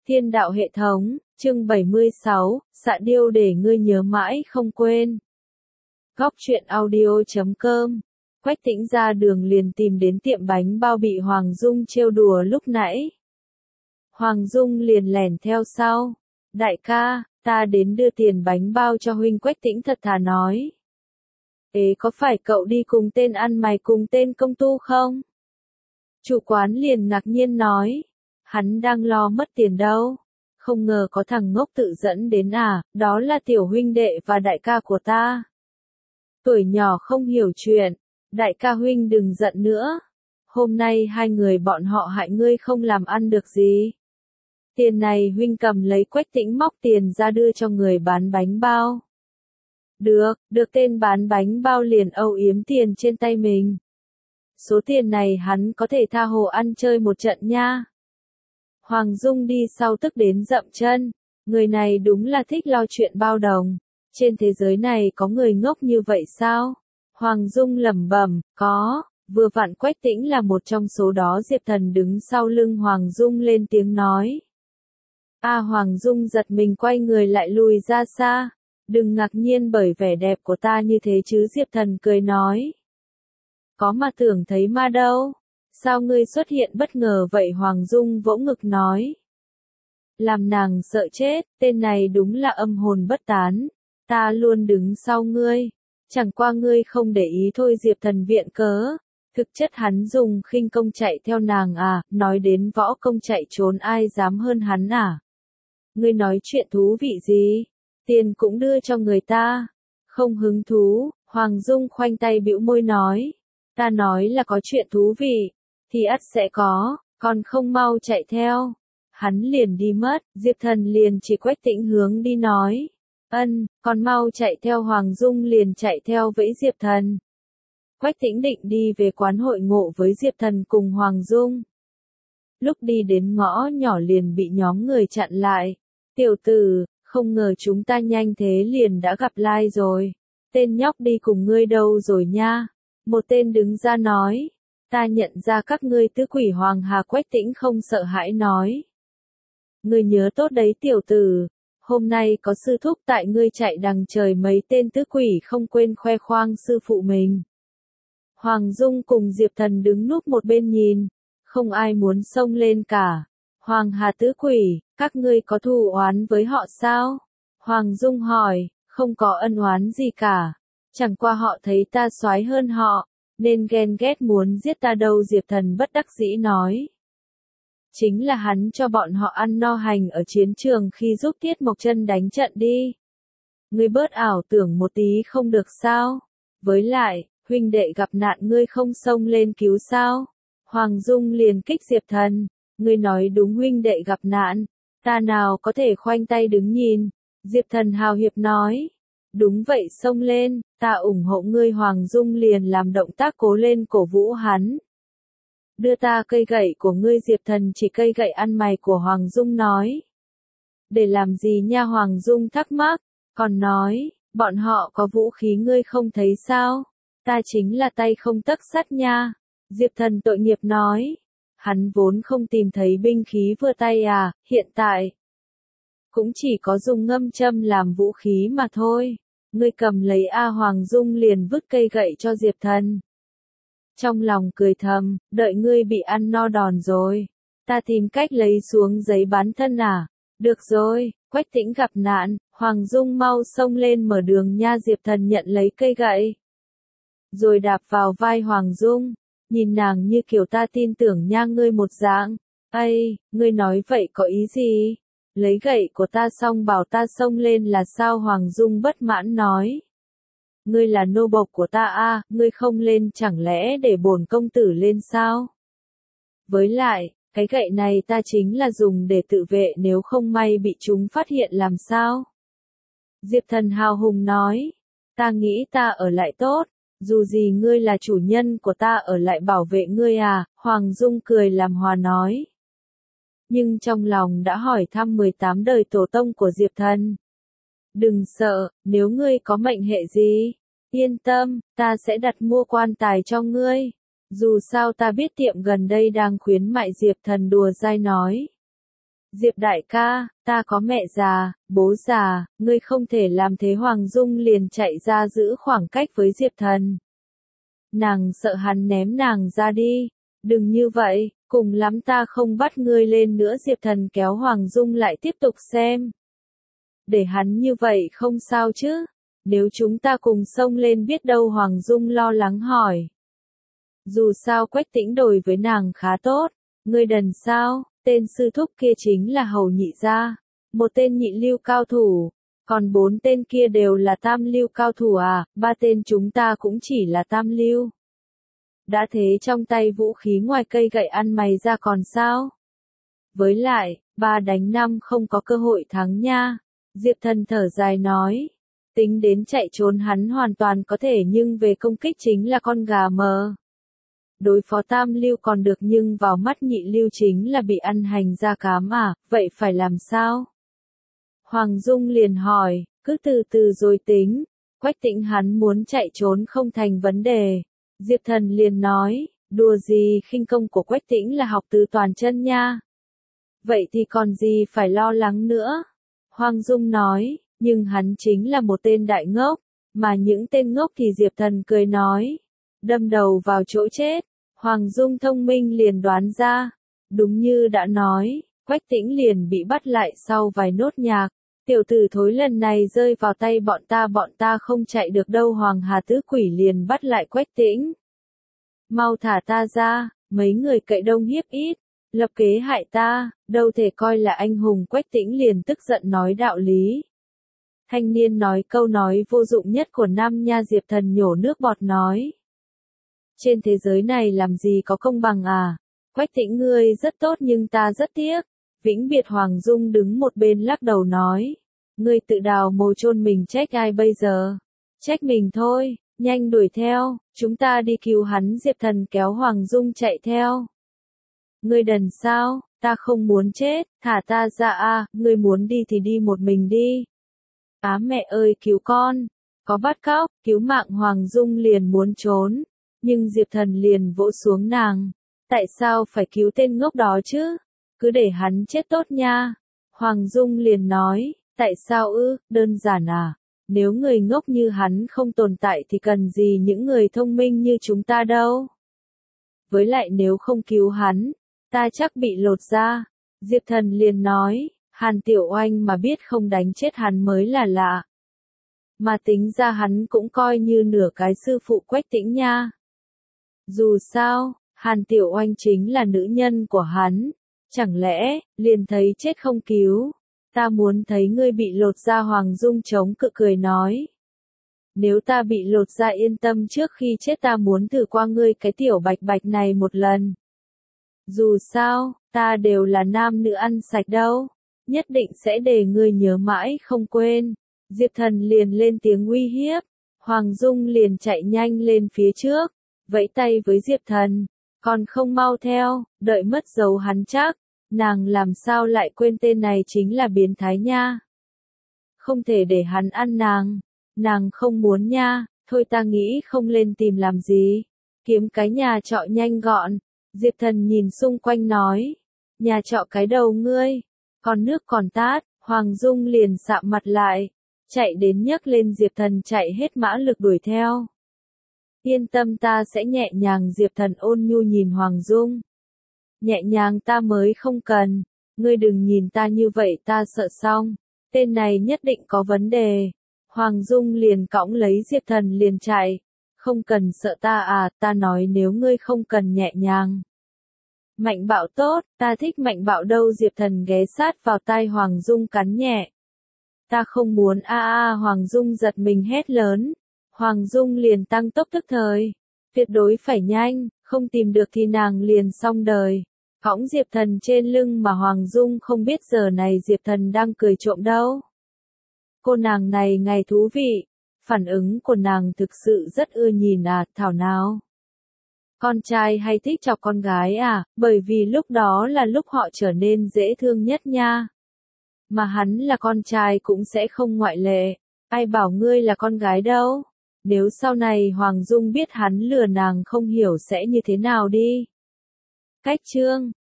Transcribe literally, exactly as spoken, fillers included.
Thiên đạo hệ thống, chương bảy mươi sáu, xạ điêu để ngươi nhớ mãi không quên. Góc truyện audio chấm com. Quách Tĩnh ra đường liền tìm đến tiệm bánh bao bị Hoàng Dung trêu đùa lúc nãy. Hoàng Dung liền lẻn theo sau. Đại ca, ta đến đưa tiền bánh bao cho huynh. Quách Tĩnh thật thà nói. Ế, có phải cậu đi cùng tên ăn mày cùng tên công tu không? Chủ quán liền ngạc nhiên nói. Hắn đang lo mất tiền đâu. Không ngờ có thằng ngốc tự dẫn đến à, đó là tiểu huynh đệ và đại ca của ta. Tuổi nhỏ không hiểu chuyện, đại ca huynh đừng giận nữa. Hôm nay hai người bọn họ hại ngươi không làm ăn được gì. Tiền này huynh cầm lấy. Quách Tĩnh móc tiền ra đưa cho người bán bánh bao. Được, được tên bán bánh bao liền âu yếm tiền trên tay mình. Số tiền này hắn có thể tha hồ ăn chơi một trận nha. Hoàng Dung đi sau tức đến dậm chân, người này đúng là thích lo chuyện bao đồng. Trên thế giới này có người ngốc như vậy sao? Hoàng Dung lẩm bẩm, có, vừa vặn Quách Tĩnh là một trong số đó. Diệp Thần đứng sau lưng Hoàng Dung lên tiếng nói. A à, Hoàng Dung giật mình quay người lại lùi ra xa, đừng ngạc nhiên bởi vẻ đẹp của ta như thế chứ. Diệp Thần cười nói. Có mà tưởng thấy ma đâu. Sao ngươi xuất hiện bất ngờ vậy? Hoàng Dung vỗ ngực nói. Làm nàng sợ chết, tên này đúng là âm hồn bất tán. Ta luôn đứng sau ngươi. Chẳng qua ngươi không để ý thôi. Diệp Thần viện cớ. Thực chất hắn dùng khinh công chạy theo nàng à, nói đến võ công chạy trốn ai dám hơn hắn à. Ngươi nói chuyện thú vị gì? Tiền cũng đưa cho người ta. Không hứng thú, Hoàng Dung khoanh tay bĩu môi nói. Ta nói là có chuyện thú vị. Thì ắt sẽ có, còn không mau chạy theo. Hắn liền đi mất. Diệp Thần liền chỉ Quách Tĩnh hướng đi nói. Ân, còn mau chạy theo. Hoàng Dung liền chạy theo vẫy Diệp Thần. Quách Tĩnh định đi về quán hội ngộ với Diệp Thần cùng Hoàng Dung. Lúc đi đến ngõ nhỏ liền bị nhóm người chặn lại. Tiểu tử, không ngờ chúng ta nhanh thế liền đã gặp lai rồi. Tên nhóc đi cùng ngươi đâu rồi nha? Một tên đứng ra nói. Ta nhận ra các ngươi tứ quỷ Hoàng Hà. Quách Tĩnh không sợ hãi nói. Ngươi nhớ tốt đấy tiểu tử. Hôm nay có sư thúc tại ngươi chạy đằng trời. Mấy tên tứ quỷ không quên khoe khoang sư phụ mình. Hoàng Dung cùng Diệp Thần đứng núp một bên nhìn. Không ai muốn xông lên cả. Hoàng Hà tứ quỷ, các ngươi có thù oán với họ sao? Hoàng Dung hỏi. Không có ân oán gì cả. Chẳng qua họ thấy ta soái hơn họ, nên ghen ghét muốn giết ta đâu. Diệp Thần bất đắc dĩ nói. Chính là hắn cho bọn họ ăn no hành ở chiến trường khi giúp Tiết Mộc Chân đánh trận đi. Ngươi bớt ảo tưởng một tí không được sao? Với lại, huynh đệ gặp nạn ngươi không xông lên cứu sao? Hoàng Dung liền kích Diệp Thần. Ngươi nói đúng, huynh đệ gặp nạn, ta nào có thể khoanh tay đứng nhìn. Diệp Thần hào hiệp nói. Đúng vậy, xông lên, ta ủng hộ ngươi. Hoàng Dung liền làm động tác cố lên cổ vũ hắn. Đưa ta cây gậy của ngươi. Diệp Thần chỉ cây gậy ăn mày của Hoàng Dung nói. Để làm gì nha? Hoàng Dung thắc mắc, còn nói, bọn họ có vũ khí ngươi không thấy sao? Ta chính là tay không tấc sắt nha. Diệp Thần tội nghiệp nói. Hắn vốn không tìm thấy binh khí vừa tay à, hiện tại cũng chỉ có dùng ngâm châm làm vũ khí mà thôi. Ngươi cầm lấy A. Hoàng Dung liền vứt cây gậy cho Diệp Thần. Trong lòng cười thầm, đợi ngươi bị ăn no đòn rồi. Ta tìm cách lấy xuống giấy bán thân à. Được rồi, Quách Tĩnh gặp nạn, Hoàng Dung mau xông lên mở đường nha. Diệp Thần nhận lấy cây gậy. Rồi đạp vào vai Hoàng Dung. Nhìn nàng như kiểu ta tin tưởng nha ngươi một dạng. Ây, ngươi nói vậy có ý gì? Lấy gậy của ta xong bảo ta xông lên là sao? Hoàng Dung bất mãn nói. Ngươi là nô bộc của ta a, à, ngươi không lên chẳng lẽ để bổn công tử lên sao? Với lại, cái gậy này ta chính là dùng để tự vệ nếu không may bị chúng phát hiện làm sao? Diệp Thần hào hùng nói. Ta nghĩ ta ở lại tốt, dù gì ngươi là chủ nhân của ta, ở lại bảo vệ ngươi à. Hoàng Dung cười làm hòa nói. Nhưng trong lòng đã hỏi thăm mười tám đời tổ tông của Diệp Thần. Đừng sợ, nếu ngươi có mệnh hệ gì, yên tâm, ta sẽ đặt mua quan tài cho ngươi. Dù sao ta biết tiệm gần đây đang khuyến mại. Diệp Thần đùa dai nói. Diệp đại ca, ta có mẹ già, bố già, ngươi không thể làm thế. Hoàng Dung liền chạy ra giữ khoảng cách với Diệp Thần. Nàng sợ hắn ném nàng ra đi. Đừng như vậy, cùng lắm ta không bắt ngươi lên nữa. Diệp Thần kéo Hoàng Dung lại tiếp tục xem. Để hắn như vậy không sao chứ? Nếu chúng ta cùng xông lên biết đâu. Hoàng Dung lo lắng hỏi. Dù sao Quách Tĩnh đối với nàng khá tốt. Ngươi đần sao? Tên sư thúc kia chính là Hầu Nhị gia, một tên nhị lưu cao thủ, còn bốn tên kia đều là tam lưu cao thủ à, ba tên chúng ta cũng chỉ là tam lưu. Đã thế trong tay vũ khí ngoài cây gậy ăn mày ra còn sao? Với lại, ba đánh năm không có cơ hội thắng nha. Diệp Thần thở dài nói, tính đến chạy trốn hắn hoàn toàn có thể nhưng về công kích chính là con gà mờ. Đối phó tam lưu còn được nhưng vào mắt nhị lưu chính là bị ăn hành da cám à, vậy phải làm sao? Hoàng Dung liền hỏi, cứ từ từ rồi tính. Quách Tĩnh hắn muốn chạy trốn không thành vấn đề. Diệp Thần liền nói, đùa gì, khinh công của Quách Tĩnh là học từ toàn chân nha. Vậy thì còn gì phải lo lắng nữa? Hoàng Dung nói, nhưng hắn chính là một tên đại ngốc, mà những tên ngốc thì Diệp Thần cười nói, đâm đầu vào chỗ chết. Hoàng Dung thông minh liền đoán ra, đúng như đã nói, Quách Tĩnh liền bị bắt lại sau vài nốt nhạc. Tiểu tử thối lần này rơi vào tay bọn ta bọn ta không chạy được đâu. Hoàng Hà Tứ Quỷ liền bắt lại Quách Tĩnh. Mau thả ta ra, mấy người cậy đông hiếp ít, lập kế hại ta, đâu thể coi là anh hùng. Quách Tĩnh liền tức giận nói đạo lý. Thanh niên nói câu nói vô dụng nhất của năm nha. Diệp Thần nhổ nước bọt nói. Trên thế giới này làm gì có công bằng à? Quách Tĩnh ngươi rất tốt nhưng ta rất tiếc. Vĩnh biệt. Hoàng Dung đứng một bên lắc đầu nói. Ngươi tự đào mồ chôn mình trách ai bây giờ? Trách mình thôi, nhanh đuổi theo, chúng ta đi cứu hắn. Diệp Thần kéo Hoàng Dung chạy theo. Ngươi đần sao, ta không muốn chết, thả ta ra a, ngươi muốn đi thì đi một mình đi. Á mẹ ơi cứu con, có bắt cóc, cứu mạng. Hoàng Dung liền muốn trốn. Nhưng Diệp Thần liền vỗ xuống nàng. Tại sao phải cứu tên ngốc đó chứ? Cứ để hắn chết tốt nha. Hoàng Dung liền nói, tại sao ư, đơn giản à? Nếu người ngốc như hắn không tồn tại thì cần gì những người thông minh như chúng ta đâu. Với lại nếu không cứu hắn, ta chắc bị lột da. Diệp Thần liền nói, Hàn Tiểu Oanh mà biết không đánh chết hắn mới là lạ. Mà tính ra hắn cũng coi như nửa cái sư phụ Quách Tĩnh nha. Dù sao, Hàn Tiểu Oanh chính là nữ nhân của hắn. Chẳng lẽ, liền thấy chết không cứu? Ta muốn thấy ngươi bị lột da. Hoàng Dung chống cự cười nói. Nếu ta bị lột da yên tâm, trước khi chết ta muốn thử qua ngươi cái tiểu bạch bạch này một lần. Dù sao, ta đều là nam nữ ăn sạch đâu. Nhất định sẽ để ngươi nhớ mãi không quên. Diệp Thần liền lên tiếng uy hiếp. Hoàng Dung liền chạy nhanh lên phía trước. Vẫy tay với Diệp Thần. Còn không mau theo, đợi mất dấu hắn chắc. Nàng làm sao lại quên tên này chính là biến thái nha. Không thể để hắn ăn nàng. Nàng không muốn nha, thôi ta nghĩ không lên tìm làm gì. Kiếm cái nhà trọ nhanh gọn. Diệp Thần nhìn xung quanh nói. Nhà trọ cái đầu ngươi. Còn nước còn tát, Hoàng Dung liền sạm mặt lại. Chạy đến nhấc lên. Diệp Thần chạy hết mã lực đuổi theo. Yên tâm ta sẽ nhẹ nhàng. Diệp Thần ôn nhu nhìn Hoàng Dung. Nhẹ nhàng ta mới không cần. Ngươi đừng nhìn ta như vậy ta sợ xong. Tên này nhất định có vấn đề. Hoàng Dung liền cõng lấy Diệp Thần liền chạy. Không cần sợ ta à, ta nói nếu ngươi không cần nhẹ nhàng. Mạnh bạo tốt, ta thích mạnh bạo đâu. Diệp Thần ghé sát vào tai Hoàng Dung cắn nhẹ. Ta không muốn a a. Hoàng Dung giật mình hét lớn. Hoàng Dung liền tăng tốc tức thời. Tuyệt đối phải nhanh, không tìm được thì nàng liền xong đời. Cõng Diệp Thần trên lưng mà Hoàng Dung không biết giờ này Diệp Thần đang cười trộm đâu. Cô nàng này ngày thú vị. Phản ứng của nàng thực sự rất ưa nhìn à, thảo nào. Con trai hay thích chọc con gái à, bởi vì lúc đó là lúc họ trở nên dễ thương nhất nha. Mà hắn là con trai cũng sẽ không ngoại lệ. Ai bảo ngươi là con gái đâu. Nếu sau này Hoàng Dung biết hắn lừa nàng không hiểu sẽ như thế nào đi. Cách chương